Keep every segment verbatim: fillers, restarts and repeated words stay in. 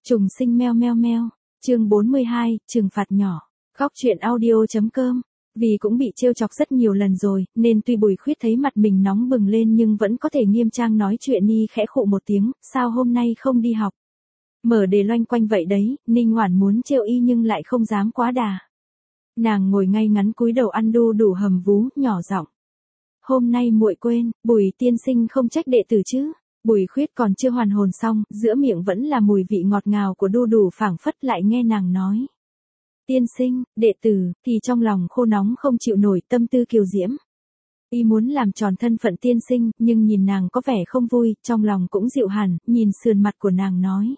Trùng sinh meo meo meo, chương bốn mươi hai, trừng phạt nhỏ. Góc truyện audio.com. Vì cũng bị trêu chọc rất nhiều lần rồi, nên tuy Bùi Khuyết thấy mặt mình nóng bừng lên nhưng vẫn có thể nghiêm trang nói chuyện. Ni khẽ khụ một tiếng, sao hôm nay không đi học? Mở đề loanh quanh vậy đấy. Ninh Hoản muốn trêu y nhưng lại không dám quá đà. Nàng ngồi ngay ngắn cúi đầu ăn đu đủ hầm vú, nhỏ giọng. Hôm nay muội quên, Bùi tiên sinh không trách đệ tử chứ? Bùi Khuyết còn chưa hoàn hồn xong, giữa miệng vẫn là mùi vị ngọt ngào của đu đủ, phảng phất lại nghe nàng nói. Tiên sinh, đệ tử, thì trong lòng khô nóng không chịu nổi, tâm tư kiều diễm. Y muốn làm tròn thân phận tiên sinh, nhưng nhìn nàng có vẻ không vui, trong lòng cũng dịu hẳn, nhìn sườn mặt của nàng nói.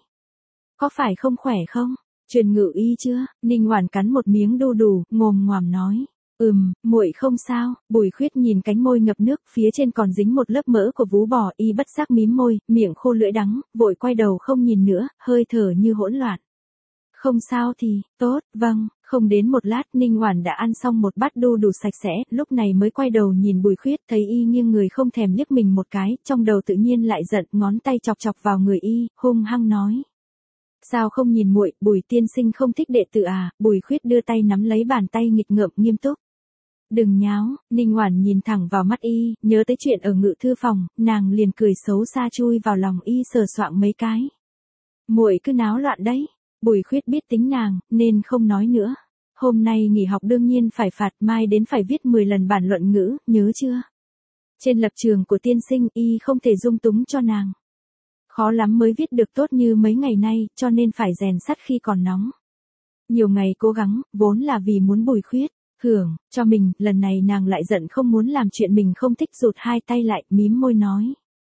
Có phải không khỏe không? Truyền ngự y chưa? Ninh Hoản cắn một miếng đu đủ, ngồm ngoàm nói. Ừm, muội không sao. Bùi Khuyết nhìn cánh môi ngập nước, phía trên còn dính một lớp mỡ của vú bò, y bất giác mím môi, miệng khô lưỡi đắng, vội quay đầu không nhìn nữa, hơi thở như hỗn loạn. Không sao thì, tốt, vâng. Không đến một lát, Ninh Hoản đã ăn xong một bát đu đủ sạch sẽ, lúc này mới quay đầu nhìn Bùi Khuyết, thấy y nghiêng người không thèm liếc mình một cái, trong đầu tự nhiên lại giận, ngón tay chọc chọc vào người y, hung hăng nói. Sao không nhìn muội, Bùi tiên sinh không thích đệ tử à? Bùi Khuyết đưa tay nắm lấy bàn tay nghịch ngợm nghiêm túc. Đừng nháo. Ninh Hoản nhìn thẳng vào mắt y, nhớ tới chuyện ở ngự thư phòng, nàng liền cười xấu xa chui vào lòng y sờ soạng mấy cái. Muội cứ náo loạn đấy. Bùi Khuyết biết tính nàng, nên không nói nữa. Hôm nay nghỉ học đương nhiên phải phạt, mai đến phải viết mười lần bản luận ngữ, nhớ chưa? Trên lập trường của tiên sinh, y không thể dung túng cho nàng. Khó lắm mới viết được tốt như mấy ngày nay, cho nên phải rèn sắt khi còn nóng. Nhiều ngày cố gắng, vốn là vì muốn Bùi Khuyết hưởng cho mình, lần này nàng lại giận không muốn làm chuyện mình không thích, rụt hai tay lại, mím môi nói.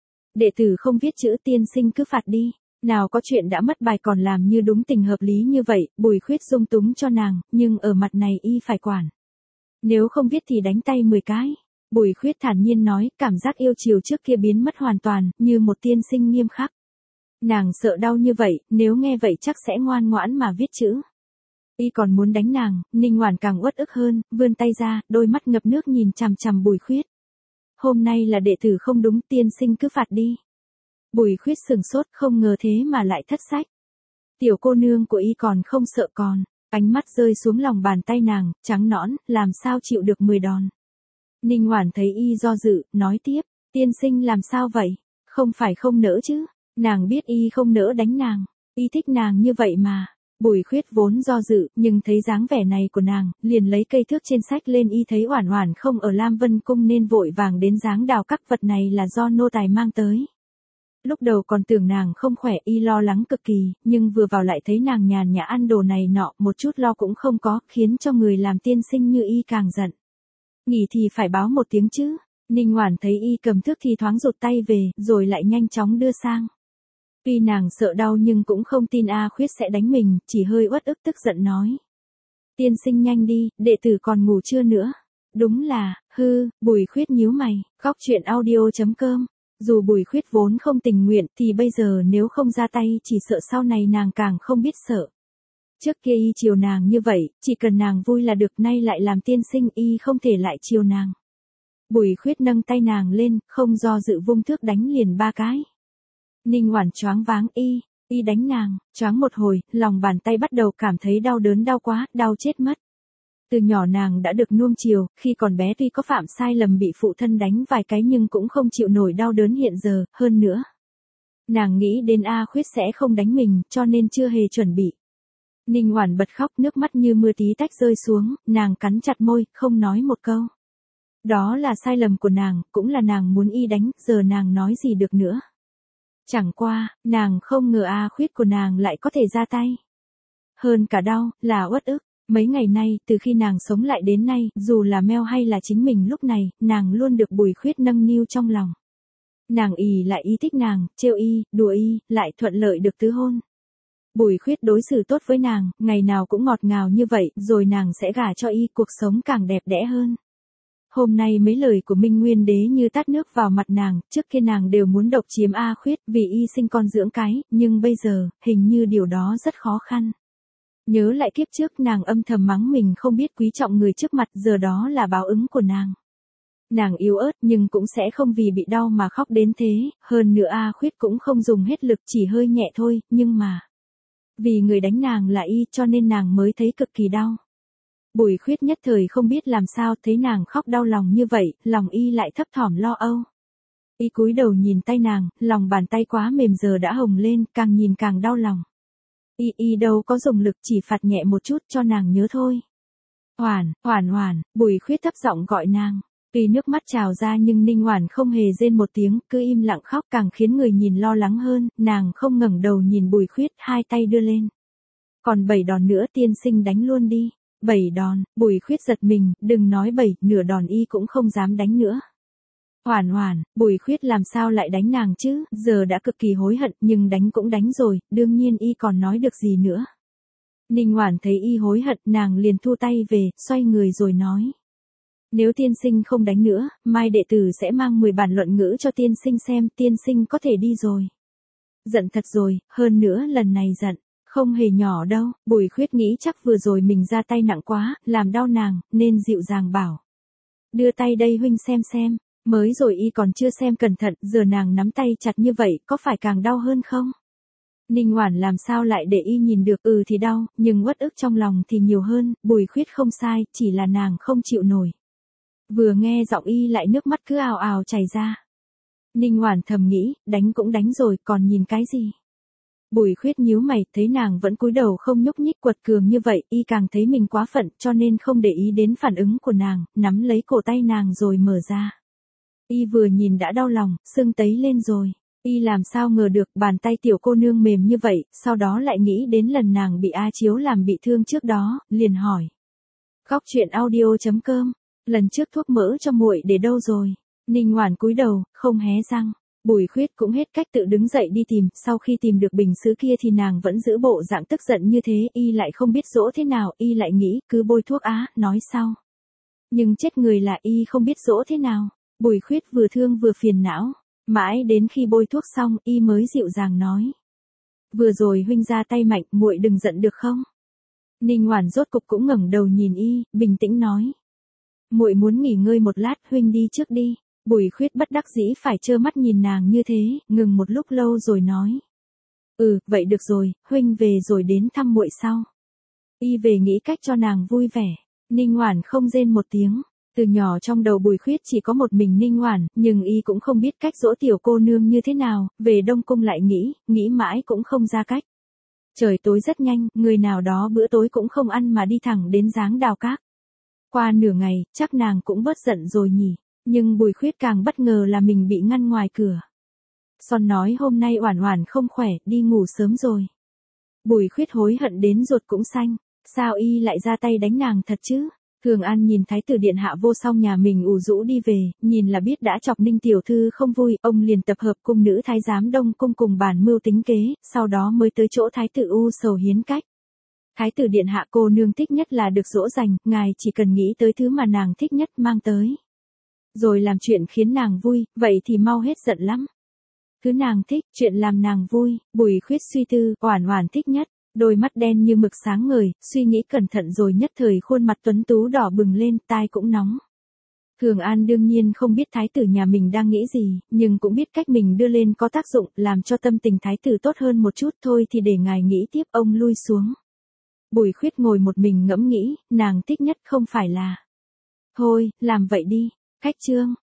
Đệ tử không viết chữ, tiên sinh cứ phạt đi. Nào có chuyện đã mất bài còn làm như đúng tình hợp lý như vậy. Bùi Khuyết dung túng cho nàng, nhưng ở mặt này y phải quản. Nếu không viết thì đánh tay mười cái. Bùi Khuyết thản nhiên nói, cảm giác yêu chiều trước kia biến mất hoàn toàn, như một tiên sinh nghiêm khắc. Nàng sợ đau như vậy, nếu nghe vậy chắc sẽ ngoan ngoãn mà viết chữ. Y còn muốn đánh nàng, Ninh Hoản càng uất ức hơn, vươn tay ra, đôi mắt ngập nước nhìn chằm chằm Bùi Khuyết. Hôm nay là đệ tử không đúng, tiên sinh cứ phạt đi. Bùi Khuyết sừng sốt, không ngờ thế mà lại thất sách. Tiểu cô nương của y còn không sợ còn, ánh mắt rơi xuống lòng bàn tay nàng, trắng nõn, làm sao chịu được mười đòn. Ninh Hoản thấy y do dự, nói tiếp, tiên sinh làm sao vậy, không phải không nỡ chứ, nàng biết y không nỡ đánh nàng, y thích nàng như vậy mà. Bùi Khuyết vốn do dự, nhưng thấy dáng vẻ này của nàng, liền lấy cây thước trên sách lên, y thấy Oản Oản không ở Lam Vân Cung nên vội vàng đến giáng đào các vật này là do nô tài mang tới. Lúc đầu còn tưởng nàng không khỏe, y lo lắng cực kỳ, nhưng vừa vào lại thấy nàng nhàn nhã ăn đồ này nọ, một chút lo cũng không có, khiến cho người làm tiên sinh như y càng giận. Nghỉ thì phải báo một tiếng chứ. Ninh Hoản thấy y cầm thước thì thoáng rụt tay về, rồi lại nhanh chóng đưa sang. Tuy nàng sợ đau nhưng cũng không tin A Khuyết sẽ đánh mình, chỉ hơi uất ức tức giận nói. Tiên sinh nhanh đi, đệ tử còn ngủ chưa nữa. Đúng là, hư. Bùi Khuyết nhíu mày. Góc truyện audio.com. Dù Bùi Khuyết vốn không tình nguyện thì bây giờ nếu không ra tay chỉ sợ sau này nàng càng không biết sợ. Trước kia y chiều nàng như vậy, chỉ cần nàng vui là được, nay lại làm tiên sinh y không thể lại chiều nàng. Bùi Khuyết nâng tay nàng lên, không do dự vung thước đánh liền ba cái. Ninh Hoản choáng váng, y, y đánh nàng, choáng một hồi, lòng bàn tay bắt đầu cảm thấy đau đớn, đau quá, đau chết mất. Từ nhỏ nàng đã được nuông chiều, khi còn bé tuy có phạm sai lầm bị phụ thân đánh vài cái nhưng cũng không chịu nổi đau đớn hiện giờ, hơn nữa. Nàng nghĩ đến A Khuyết sẽ không đánh mình, cho nên chưa hề chuẩn bị. Ninh Hoản bật khóc, nước mắt như mưa tí tách rơi xuống, nàng cắn chặt môi, không nói một câu. Đó là sai lầm của nàng, cũng là nàng muốn y đánh, giờ nàng nói gì được nữa. Chẳng qua, nàng không ngờ A Khuyết của nàng lại có thể ra tay. Hơn cả đau, là uất ức. Mấy ngày nay, từ khi nàng sống lại đến nay, dù là Meo hay là chính mình lúc này, nàng luôn được Bùi Khuyết nâng niu trong lòng. Nàng ì lại y thích nàng, trêu y, đùa y, lại thuận lợi được tứ hôn. Bùi Khuyết đối xử tốt với nàng, ngày nào cũng ngọt ngào như vậy, rồi nàng sẽ gả cho y, cuộc sống càng đẹp đẽ hơn. Hôm nay mấy lời của Minh Nguyên Đế như tát nước vào mặt nàng, trước kia nàng đều muốn độc chiếm A Khuyết vì y sinh con dưỡng cái, nhưng bây giờ, hình như điều đó rất khó khăn. Nhớ lại kiếp trước nàng âm thầm mắng mình không biết quý trọng người trước mặt, giờ đó là báo ứng của nàng. Nàng yếu ớt nhưng cũng sẽ không vì bị đau mà khóc đến thế, hơn nữa A Khuyết cũng không dùng hết lực, chỉ hơi nhẹ thôi, nhưng mà. Vì người đánh nàng là y cho nên nàng mới thấy cực kỳ đau. Bùi Khuyết nhất thời không biết làm sao, thấy nàng khóc đau lòng như vậy, lòng y lại thấp thỏm lo âu. Y cúi đầu nhìn tay nàng, lòng bàn tay quá mềm giờ đã hồng lên, càng nhìn càng đau lòng. Y y đâu có dùng lực, chỉ phạt nhẹ một chút cho nàng nhớ thôi. Oản, Oản Oản, Bùi Khuyết thấp giọng gọi nàng. Tuy nước mắt trào ra nhưng Ninh Oản không hề rên một tiếng, cứ im lặng khóc càng khiến người nhìn lo lắng hơn, nàng không ngẩng đầu nhìn Bùi Khuyết, hai tay đưa lên. Còn bảy đòn nữa tiên sinh đánh luôn đi. Bảy đòn, Bùi Khuyết giật mình, đừng nói bảy, nửa đòn y cũng không dám đánh nữa. Oản Oản, Bùi Khuyết làm sao lại đánh nàng chứ, giờ đã cực kỳ hối hận, nhưng đánh cũng đánh rồi, đương nhiên y còn nói được gì nữa. Ninh Oản thấy y hối hận, nàng liền thu tay về, xoay người rồi nói. Nếu tiên sinh không đánh nữa, mai đệ tử sẽ mang mười bản luận ngữ cho tiên sinh xem, tiên sinh có thể đi rồi. Giận thật rồi, hơn nữa lần này giận, không hề nhỏ đâu, Bùi Khuyết nghĩ chắc vừa rồi mình ra tay nặng quá, làm đau nàng, nên dịu dàng bảo. Đưa tay đây huynh xem xem, mới rồi y còn chưa xem cẩn thận, giờ nàng nắm tay chặt như vậy, có phải càng đau hơn không? Ninh Oản làm sao lại để y nhìn được, ừ thì đau, nhưng uất ức trong lòng thì nhiều hơn, Bùi Khuyết không sai, chỉ là nàng không chịu nổi. Vừa nghe giọng y lại nước mắt cứ ào ào chảy ra. Ninh Oản thầm nghĩ, đánh cũng đánh rồi, còn nhìn cái gì? Bùi Khuyết nhíu mày, thấy nàng vẫn cúi đầu không nhúc nhích quật cường như vậy, y càng thấy mình quá phận, cho nên không để ý đến phản ứng của nàng, nắm lấy cổ tay nàng rồi mở ra. Y vừa nhìn đã đau lòng, sưng tấy lên rồi. Y làm sao ngờ được bàn tay tiểu cô nương mềm như vậy, sau đó lại nghĩ đến lần nàng bị A Chiếu làm bị thương trước đó, liền hỏi. Khóc chuyện audio chấm com, lần trước thuốc mỡ cho muội để đâu rồi? Ninh Oản cúi đầu, không hé răng. Bùi Khuyết cũng hết cách tự đứng dậy đi tìm, sau khi tìm được bình sứ kia thì nàng vẫn giữ bộ dạng tức giận như thế, y lại không biết dỗ thế nào, y lại nghĩ, cứ bôi thuốc á, nói sau. Nhưng chết người là y không biết dỗ thế nào, Bùi Khuyết vừa thương vừa phiền não, mãi đến khi bôi thuốc xong, y mới dịu dàng nói. Vừa rồi huynh ra tay mạnh, muội đừng giận được không? Ninh Oản rốt cục cũng ngẩng đầu nhìn y, bình tĩnh nói. Muội muốn nghỉ ngơi một lát, huynh đi trước đi. Bùi Khuyết bất đắc dĩ phải trơ mắt nhìn nàng như thế, ngừng một lúc lâu rồi nói. Ừ, vậy được rồi, huynh về rồi đến thăm muội sau. Y về nghĩ cách cho nàng vui vẻ. Ninh Oản không rên một tiếng. Từ nhỏ trong đầu Bùi Khuyết chỉ có một mình Ninh Oản, nhưng y cũng không biết cách dỗ tiểu cô nương như thế nào, về Đông Cung lại nghĩ, nghĩ mãi cũng không ra cách. Trời tối rất nhanh, người nào đó bữa tối cũng không ăn mà đi thẳng đến Giáng Đào Các. Qua nửa ngày, chắc nàng cũng bớt giận rồi nhỉ. Nhưng Bùi Khuyết càng bất ngờ là mình bị ngăn ngoài cửa. Son nói hôm nay Oản Oản không khỏe, đi ngủ sớm rồi. Bùi Khuyết hối hận đến ruột cũng xanh, sao y lại ra tay đánh nàng thật chứ? Thường An nhìn thái tử điện hạ vô song nhà mình ủ rũ đi về, nhìn là biết đã chọc Ninh tiểu thư không vui, ông liền tập hợp cung nữ thái giám Đông Cung cùng bàn mưu tính kế, sau đó mới tới chỗ thái tử U Sầu hiến cách. Thái tử điện hạ cô nương thích nhất là được dỗ dành, ngài chỉ cần nghĩ tới thứ mà nàng thích nhất mang tới. Rồi làm chuyện khiến nàng vui, vậy thì mau hết giận lắm. Thứ nàng thích, chuyện làm nàng vui, Bùi Khuyết suy tư, Oản Oản thích nhất, đôi mắt đen như mực sáng ngời, suy nghĩ cẩn thận rồi nhất thời khuôn mặt tuấn tú đỏ bừng lên, tai cũng nóng. Thường An đương nhiên không biết thái tử nhà mình đang nghĩ gì, nhưng cũng biết cách mình đưa lên có tác dụng, làm cho tâm tình thái tử tốt hơn một chút, thôi thì để ngài nghĩ tiếp, ông lui xuống. Bùi Khuyết ngồi một mình ngẫm nghĩ, nàng thích nhất không phải là. Thôi, làm vậy đi. Khách chương.